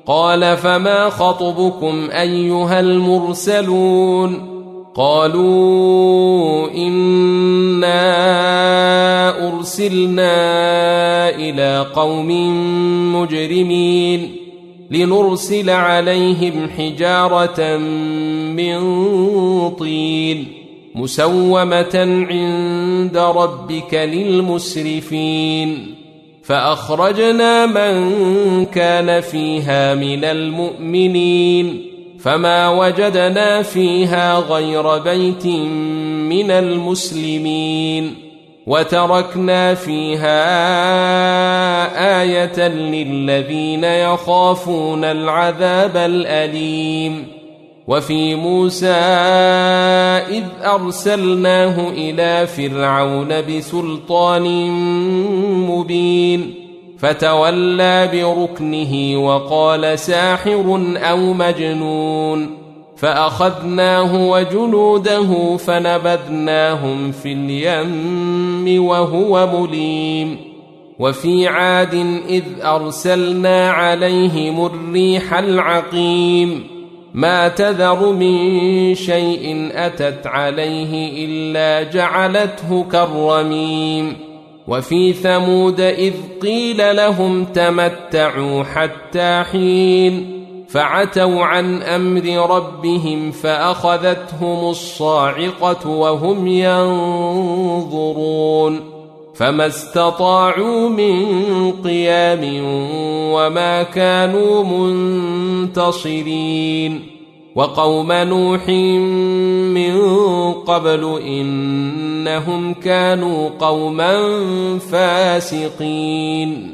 قال فما خطبكم أيها المرسلون قالوا إنا أرسلنا إلى قوم مجرمين لنرسل عليهم حجارة من طين مسومة عند ربك للمسرفين فأخرجنا من كان فيها من المؤمنين فما وجدنا فيها غير بيت من المسلمين وتركنا فيها آية للذين يخافون العذاب الأليم وفي موسى إذ أرسلناه إلى فرعون بسلطان مبين فتولى بركنه وقال ساحر أو مجنون فأخذناه وجنوده فنبذناهم في اليم وهو مليم وفي عاد إذ أرسلنا عليهم الريح العقيم ما تذر من شيء أتت عليه إلا جعلته كالرميم وفي ثمود إذ قيل لهم تمتعوا حتى حين فعتوا عن أمر ربهم فأخذتهم الصاعقة وهم ينظرون فما استطاعوا من قيام وما كانوا منتصرين وقوم نوح من قبل إنهم كانوا قوما فاسقين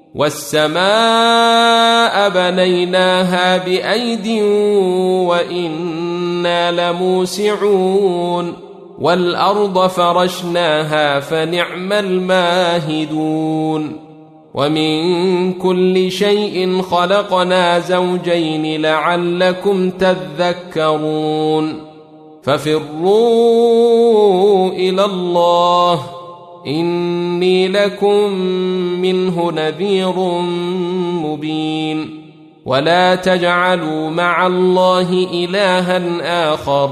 والسماء بنيناها بأيد وإنا لموسعون والأرض فرشناها فنعم الماهدون ومن كل شيء خلقنا زوجين لعلكم تذكرون ففروا إلى الله إني لكم منه نذير مبين ولا تجعلوا مع الله إلها آخر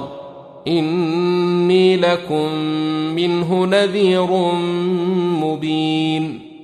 إني لكم منه نذير مبين